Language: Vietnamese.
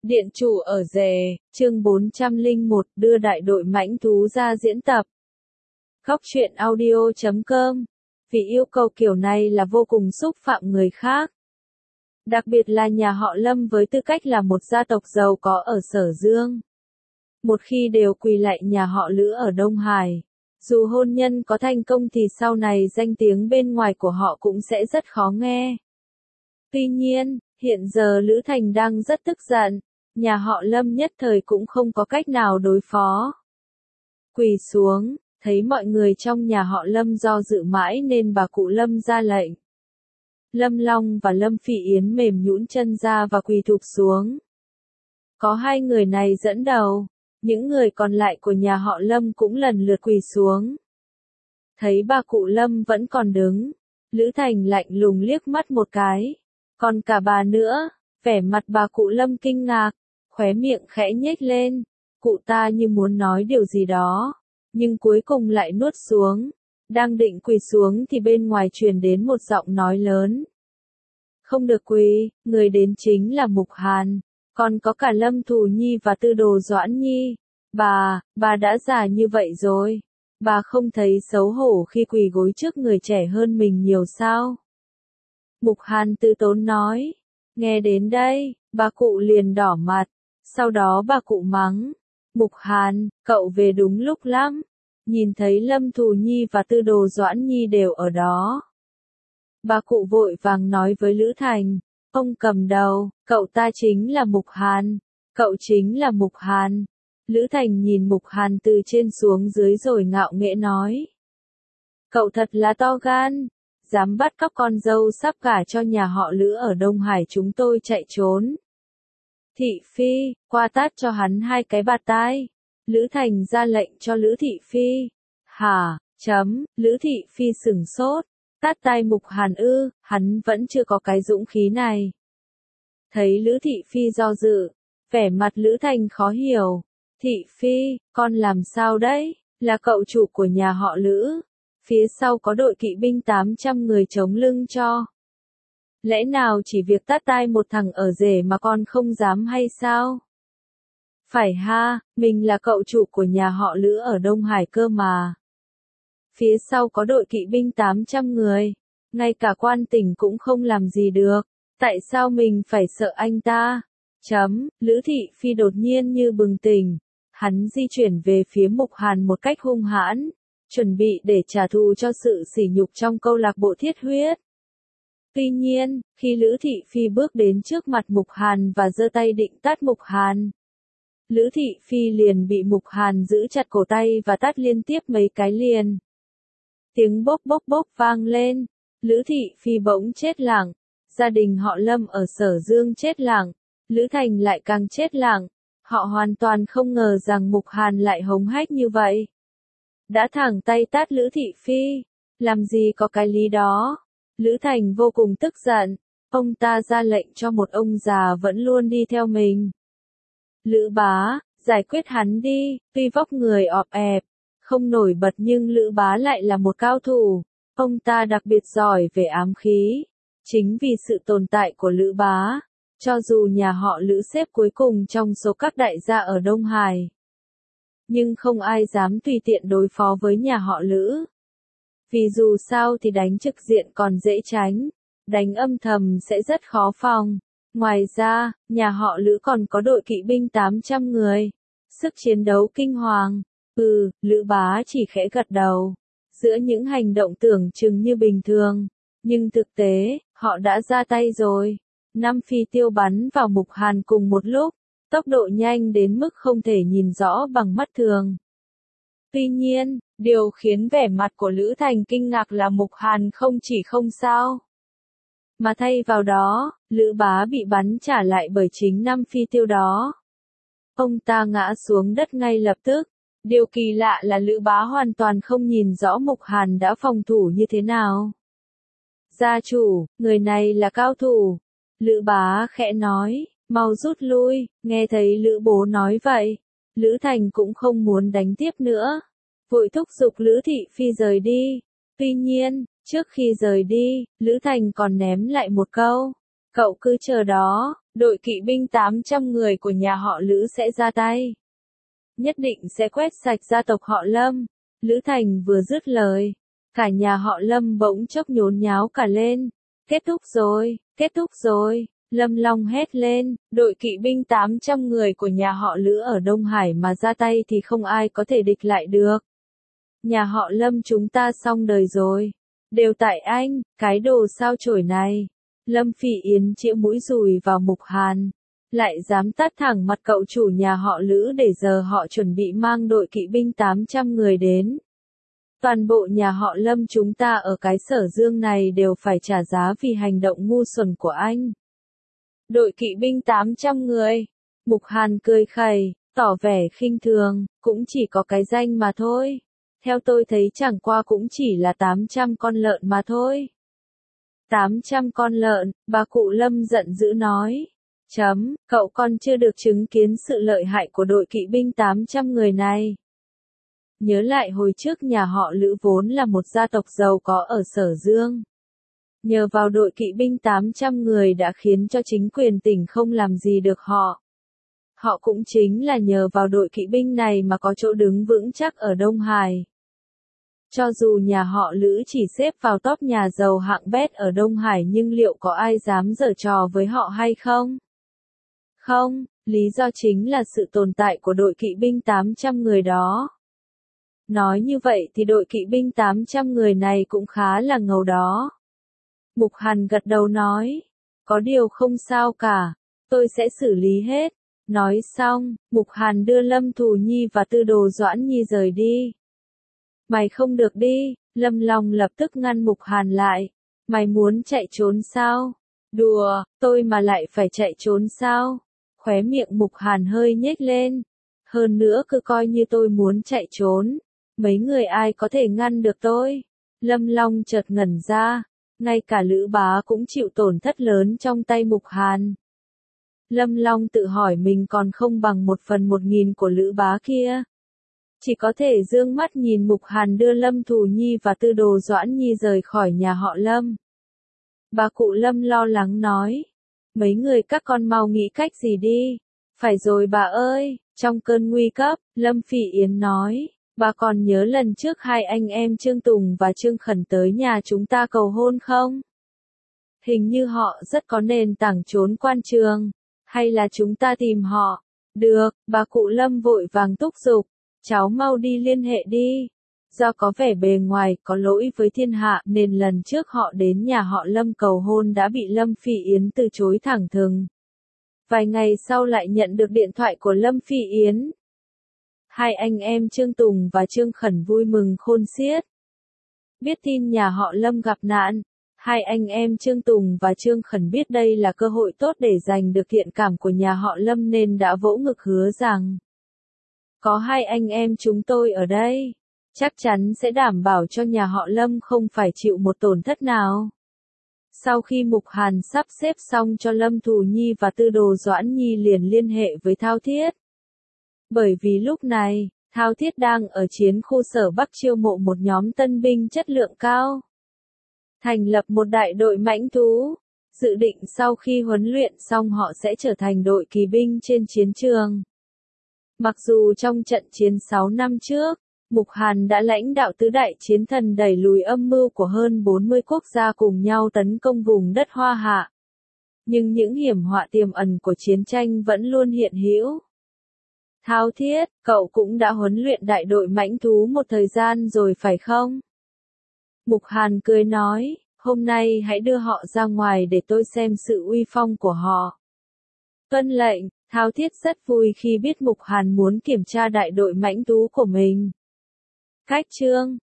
Điện chủ ở rể, chương 401 đưa đại đội mãnh thú ra diễn tập. Góc truyện audio.com. Vì yêu cầu kiểu này là vô cùng xúc phạm người khác. Đặc biệt là nhà họ Lâm với tư cách là một gia tộc giàu có ở Sở Dương. Một khi đều quỳ lạy nhà họ Lữ ở Đông Hải, dù hôn nhân có thành công thì sau này danh tiếng bên ngoài của họ cũng sẽ rất khó nghe. Tuy nhiên, hiện giờ Lữ Thành đang rất tức giận, nhà họ Lâm nhất thời cũng không có cách nào đối phó. Quỳ xuống, thấy mọi người trong nhà họ Lâm do dự mãi nên bà cụ Lâm ra lệnh. Lâm Long và Lâm Phỉ Yến mềm nhũn chân ra và quỳ thụp xuống. Có hai người này dẫn đầu, những người còn lại của nhà họ Lâm cũng lần lượt quỳ xuống. Thấy bà cụ Lâm vẫn còn đứng, Lữ Thành lạnh lùng liếc mắt một cái. Còn cả bà nữa, vẻ mặt bà cụ Lâm kinh ngạc, khóe miệng khẽ nhếch lên, cụ ta như muốn nói điều gì đó, nhưng cuối cùng lại nuốt xuống. Đang định quỳ xuống thì bên ngoài truyền đến một giọng nói lớn. Không được quỳ, người đến chính là Mục Hàn, còn có cả Lâm Thù Nhi và Tư Đồ Doãn Nhi. Bà đã già như vậy rồi, bà không thấy xấu hổ khi quỳ gối trước người trẻ hơn mình nhiều sao? Mục Hàn từ tốn nói. Nghe đến đây, bà cụ liền đỏ mặt, sau đó bà cụ mắng. Mục Hàn, cậu về đúng lúc lắm. Nhìn thấy Lâm Thù Nhi và Tư Đồ Doãn Nhi đều ở đó. Bà cụ vội vàng nói với Lữ Thành, ông cầm đầu, cậu ta chính là Mục Hàn, cậu chính là Mục Hàn. Lữ Thành nhìn Mục Hàn từ trên xuống dưới rồi ngạo nghễ nói. Cậu thật là to gan, dám bắt cóc con dâu sắp gả cho nhà họ Lữ ở Đông Hải chúng tôi chạy trốn. Thị Phi, qua tát cho hắn hai cái bạt tai. Lữ Thành ra lệnh cho Lữ Thị Phi. Hả, Lữ Thị Phi sửng sốt. Tát tai Mục Hàn ư, hắn vẫn chưa có cái dũng khí này. Thấy Lữ Thị Phi do dự, vẻ mặt Lữ Thành khó hiểu. Thị Phi, con làm sao đấy, là cậu chủ của nhà họ Lữ. Phía sau có đội kỵ binh 800 người chống lưng cho. Lẽ nào chỉ việc tát tai một thằng ở rể mà con không dám hay sao? Phải ha, mình là cậu chủ của nhà họ Lữ ở Đông Hải cơ mà. Phía sau có đội kỵ binh 800 người, ngay cả quan tỉnh cũng không làm gì được, tại sao mình phải sợ anh ta? Lữ Thị Phi đột nhiên như bừng tỉnh, hắn di chuyển về phía Mục Hàn một cách hung hãn, chuẩn bị để trả thù cho sự sỉ nhục trong câu lạc bộ thiết huyết. Tuy nhiên, khi Lữ Thị Phi bước đến trước mặt Mục Hàn và giơ tay định tát Mục Hàn, Lữ Thị Phi liền bị Mục Hàn giữ chặt cổ tay và tát liên tiếp mấy cái liền. Tiếng bốp bốp bốp vang lên, Lữ Thị Phi bỗng chết lặng, gia đình họ Lâm ở Sở Dương chết lặng, Lữ Thành lại càng chết lặng, họ hoàn toàn không ngờ rằng Mục Hàn lại hống hách như vậy. Đã thẳng tay tát Lữ Thị Phi, làm gì có cái lý đó. Lữ Thành vô cùng tức giận, ông ta ra lệnh cho một ông già vẫn luôn đi theo mình. Lữ bá, giải quyết hắn đi, tuy vóc người ọp ẹp, không nổi bật nhưng Lữ bá lại là một cao thủ, ông ta đặc biệt giỏi về ám khí. Chính vì sự tồn tại của Lữ bá, cho dù nhà họ Lữ xếp cuối cùng trong số các đại gia ở Đông Hải, nhưng không ai dám tùy tiện đối phó với nhà họ Lữ. Vì dù sao thì đánh trực diện còn dễ tránh, đánh âm thầm sẽ rất khó phòng. Ngoài ra, nhà họ Lữ còn có đội kỵ binh 800 người, sức chiến đấu kinh hoàng. Lữ bá chỉ khẽ gật đầu. Giữa những hành động tưởng chừng như bình thường, nhưng thực tế, họ đã ra tay rồi. 5 phi tiêu bắn vào Mục Hàn cùng một lúc, tốc độ nhanh đến mức không thể nhìn rõ bằng mắt thường. Tuy nhiên, điều khiến vẻ mặt của Lữ Thành kinh ngạc là Mục Hàn không chỉ không sao, mà thay vào đó, Lữ bá bị bắn trả lại bởi chính 5 phi tiêu đó. Ông ta ngã xuống đất ngay lập tức. Điều kỳ lạ là Lữ bá hoàn toàn không nhìn rõ Mục Hàn đã phòng thủ như thế nào. Gia chủ, người này là cao thủ. Lữ bá khẽ nói, mau rút lui. Nghe thấy Lữ bố nói vậy, Lữ Thành cũng không muốn đánh tiếp nữa, vội thúc giục Lữ Thị Phi rời đi. Tuy nhiên, trước khi rời đi, Lữ Thành còn ném lại một câu, cậu cứ chờ đó, đội kỵ binh 800 người của nhà họ Lữ sẽ ra tay. Nhất định sẽ quét sạch gia tộc họ Lâm. Lữ Thành vừa dứt lời, cả nhà họ Lâm bỗng chốc nhốn nháo cả lên. Kết thúc rồi, kết thúc rồi. Lâm Long hét lên, đội kỵ binh 800 người của nhà họ Lữ ở Đông Hải mà ra tay thì không ai có thể địch lại được. Nhà họ Lâm chúng ta xong đời rồi. Đều tại anh, cái đồ sao chổi này. Lâm Phỉ Yến chĩa mũi dùi vào Mục Hàn. Lại dám tát thẳng mặt cậu chủ nhà họ Lữ để giờ họ chuẩn bị mang đội kỵ binh 800 người đến. Toàn bộ nhà họ Lâm chúng ta ở cái Sở Dương này đều phải trả giá vì hành động ngu xuẩn của anh. Đội kỵ binh 800 người. Mục Hàn cười khẩy, tỏ vẻ khinh thường, cũng chỉ có cái danh mà thôi. Theo tôi thấy chẳng qua cũng chỉ là 800 con lợn mà thôi. 800 con lợn, bà cụ Lâm giận dữ nói. Cậu còn chưa được chứng kiến sự lợi hại của đội kỵ binh 800 người này. Nhớ lại hồi trước nhà họ Lữ vốn là một gia tộc giàu có ở Sở Dương. Nhờ vào đội kỵ binh 800 người đã khiến cho chính quyền tỉnh không làm gì được họ. Họ cũng chính là nhờ vào đội kỵ binh này mà có chỗ đứng vững chắc ở Đông Hải. Cho dù nhà họ Lữ chỉ xếp vào top nhà giàu hạng bét ở Đông Hải nhưng liệu có ai dám giở trò với họ hay không? Không, lý do chính là sự tồn tại của đội kỵ binh 800 người đó. Nói như vậy thì đội kỵ binh 800 người này cũng khá là ngầu đó. Mục Hàn gật đầu nói, có điều không sao cả, tôi sẽ xử lý hết. Nói xong, Mục Hàn đưa Lâm Thù Nhi và Tư Đồ Doãn Nhi rời đi. Mày không được đi, Lâm Long lập tức ngăn Mục Hàn lại. Mày muốn chạy trốn sao? Đùa, tôi mà lại phải chạy trốn sao? Khóe miệng Mục Hàn hơi nhếch lên. Hơn nữa cứ coi như tôi muốn chạy trốn. Mấy người ai có thể ngăn được tôi? Lâm Long chợt ngẩn ra. Ngay cả Lữ Bá cũng chịu tổn thất lớn trong tay Mục Hàn. Lâm Long tự hỏi mình còn không bằng 1/1000 của Lữ Bá kia. Chỉ có thể dương mắt nhìn Mục Hàn đưa Lâm Thù Nhi và Tư Đồ Doãn Nhi rời khỏi nhà họ Lâm. Bà cụ Lâm lo lắng nói. Mấy người các con mau nghĩ cách gì đi. Phải rồi bà ơi, trong cơn nguy cấp, Lâm Phỉ Yến nói. Bà còn nhớ lần trước hai anh em Trương Tùng và Trương Khẩn tới nhà chúng ta cầu hôn không? Hình như họ rất có nền tảng trốn quan trường. Hay là chúng ta tìm họ? Được, bà cụ Lâm vội vàng thúc giục. Cháu mau đi liên hệ đi. Do có vẻ bề ngoài có lỗi với thiên hạ nên lần trước họ đến nhà họ Lâm cầu hôn đã bị Lâm Phỉ Yến từ chối thẳng thừng. Vài ngày sau lại nhận được điện thoại của Lâm Phỉ Yến. Hai anh em Trương Tùng và Trương Khẩn vui mừng khôn xiết. Biết tin nhà họ Lâm gặp nạn, hai anh em Trương Tùng và Trương Khẩn biết đây là cơ hội tốt để giành được thiện cảm của nhà họ Lâm nên đã vỗ ngực hứa rằng có hai anh em chúng tôi ở đây, chắc chắn sẽ đảm bảo cho nhà họ Lâm không phải chịu một tổn thất nào. Sau khi Mục Hàn sắp xếp xong cho Lâm Thù Nhi và Tư Đồ Doãn Nhi liền liên hệ với Thao Thiết. Bởi vì lúc này, Thao Thiết đang ở chiến khu Sở Bắc chiêu mộ một nhóm tân binh chất lượng cao. Thành lập một đại đội mãnh thú, dự định sau khi huấn luyện xong họ sẽ trở thành đội kỳ binh trên chiến trường. Mặc dù trong trận chiến 6 năm trước, Mục Hàn đã lãnh đạo tứ đại chiến thần đẩy lùi âm mưu của hơn 40 quốc gia cùng nhau tấn công vùng đất Hoa Hạ. Nhưng những hiểm họa tiềm ẩn của chiến tranh vẫn luôn hiện hữu. Thao Thiết, cậu cũng đã huấn luyện đại đội mãnh thú một thời gian rồi phải không? Mục Hàn cười nói, hôm nay hãy đưa họ ra ngoài để tôi xem sự uy phong của họ. Tuân lệnh, Thao Thiết rất vui khi biết Mục Hàn muốn kiểm tra đại đội mãnh thú của mình. Cách chương